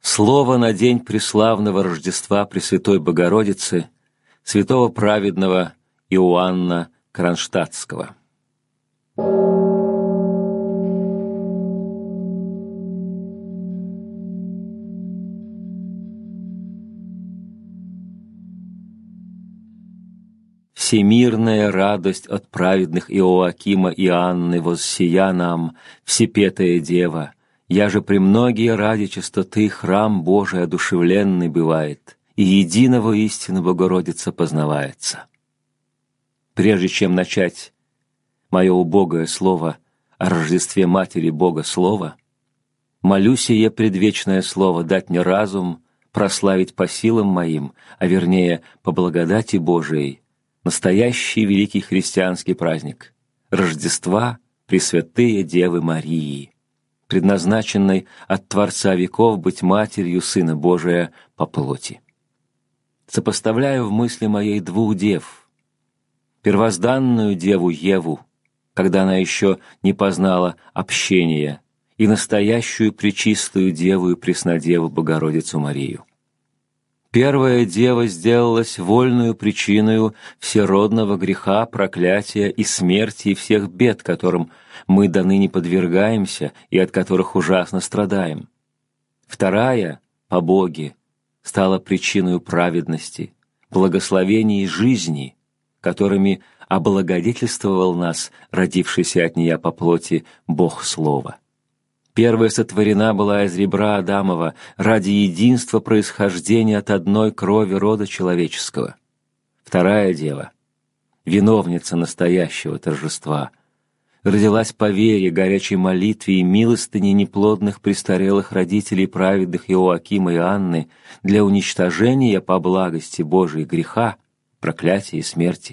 Слово на день преславного Рождества Пресвятой Богородицы святого праведного Иоанна Кронштадтского. Всемирная радость от праведных Иоакима и Анны воссия нам, Всепетая Дева, я же премногие ради чистоты храм Божий одушевленный бывает, и единого истину Богородица познавается. Прежде чем начать мое убогое слово о Рождестве Матери Бога Слова, молю сие предвечное слово дать мне разум, прославить по силам моим, а вернее по благодати Божией, настоящий великий христианский праздник Рождества Пресвятые Девы Марии, предназначенной от Творца веков быть матерью Сына Божия по плоти. Сопоставляю в мысли моей двух дев: первозданную Деву Еву, когда она еще не познала общения, и настоящую пречистую Деву и Преснодеву Богородицу Марию. Первая Дева сделалась вольную причиною всеродного греха, проклятия и смерти и всех бед, которым мы доныне подвергаемся и от которых ужасно страдаем. Вторая, по Боге, стала причиною праведности, благословений и жизни, которыми облагодетельствовал нас, родившийся от нея по плоти, Бог Слова. Первая сотворена была из ребра Адамова ради единства происхождения от одной крови рода человеческого. Вторая Дева, виновница настоящего торжества, родилась по вере, горячей молитве и милостыне неплодных престарелых родителей праведных Иоакима и Анны для уничтожения по благости Божией греха, проклятия и смерти.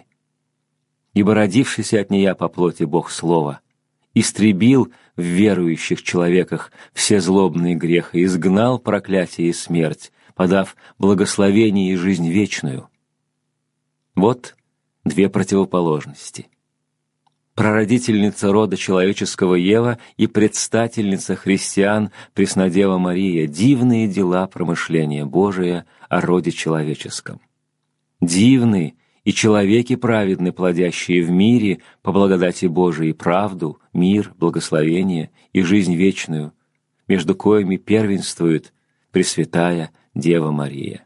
Ибо родившийся от нея по плоти Бог Слова истребил в верующих человеках все злобные грехи, изгнал проклятие и смерть, подав благословение и жизнь вечную. Вот две противоположности. Прародительница рода человеческого Ева и предстательница христиан Преснодева Мария, дивные дела промышления Божия о роде человеческом. Дивны и человеки праведны, плодящие в мире по благодати Божией правду, мир, благословение и жизнь вечную, между коими первенствует Пресвятая Дева Мария.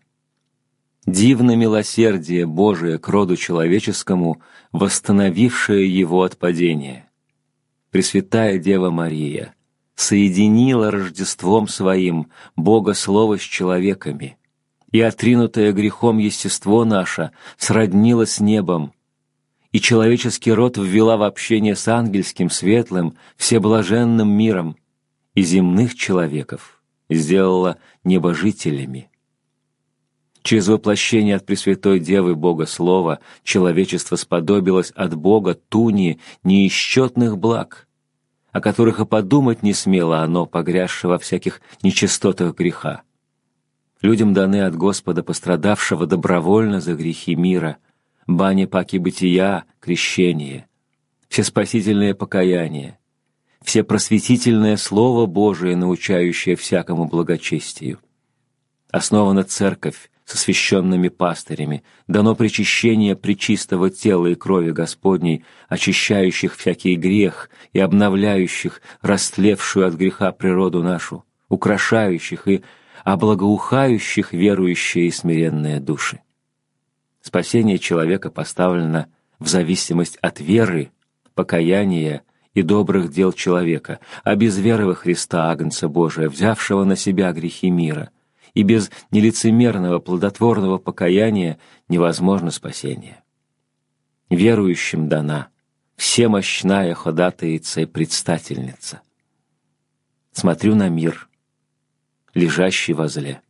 Дивно милосердие Божие к роду человеческому, восстановившее его от падения. Пресвятая Дева Мария соединила Рождеством Своим Бога Слово с человеками, и отринутое грехом естество наше сроднило с небом, и человеческий род ввела в общение с ангельским, светлым, всеблаженным миром, и земных человеков сделала небожителями. Через воплощение от Пресвятой Девы Бога Слова человечество сподобилось от Бога туни неисчетных благ, о которых и подумать не смело оно, погрязшее во всяких нечистотах греха. Людям даны от Господа, пострадавшего добровольно за грехи мира, бане паки бытия, крещение, все спасительное покаяние, все просветительное Слово Божие, научающее всякому благочестию. Основана Церковь со священными пастырями, дано причащение пречистого тела и крови Господней, очищающих всякий грех и обновляющих растлевшую от греха природу нашу, украшающих и облагоухающих верующие и смиренные души. Спасение человека поставлено в зависимость от веры, покаяния и добрых дел человека, а без веры во Христа, Агнца Божия, взявшего на себя грехи мира, и без нелицемерного плодотворного покаяния невозможно спасение. Верующим дана всемощная ходатайца и предстательница. Смотрю на мир, лежащий возле,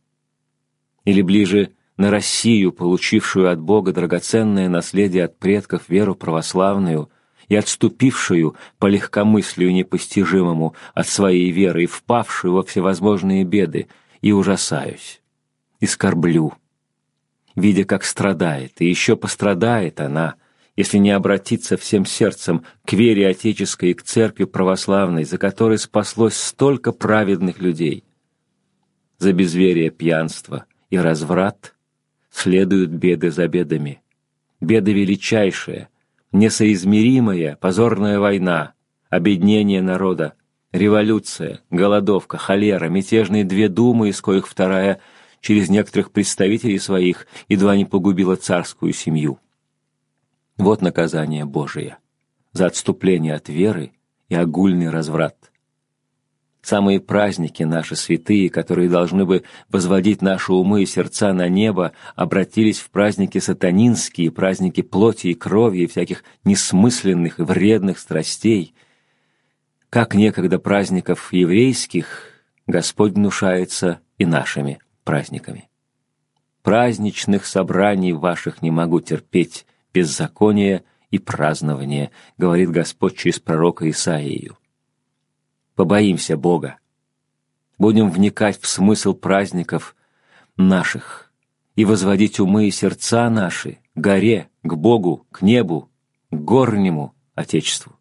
или ближе на Россию, получившую от Бога драгоценное наследие от предков веру православную и отступившую по легкомыслию непостижимому от своей веры и впавшую во всевозможные беды, и ужасаюсь, и скорблю, видя, как страдает, и еще пострадает она, если не обратиться всем сердцем к вере отеческой и к церкви православной, за которой спаслось столько праведных людей. за безверие, пьянство и разврат следуют беды за бедами. Беды величайшие, несоизмеримая позорная война, обеднение народа, революция, голодовка, холера, мятежные две думы, из коих вторая через некоторых представителей своих едва не погубила царскую семью. Вот наказание Божие за отступление от веры и огульный разврат. Самые праздники наши святые, которые должны бы возводить наши умы и сердца на небо, обратились в праздники сатанинские, праздники плоти и крови и всяких несмысленных и вредных страстей. Как некогда праздников еврейских, Господь гнушается и нашими праздниками. Праздничных собраний ваших не могу терпеть, беззакония и празднования, говорит Господь через пророка Исаию. Побоимся Бога. Будем вникать в смысл праздников наших и возводить умы и сердца наши к горе, к Богу, к небу, к горнему Отечеству.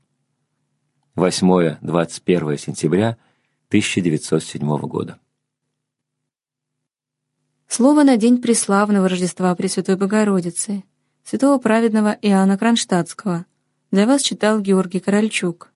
8-21 сентября 1907 года. Слово на день преславного Рождества Пресвятой Богородицы, святого праведного Иоанна Кронштадтского. Для вас читал Георгий Корольчук.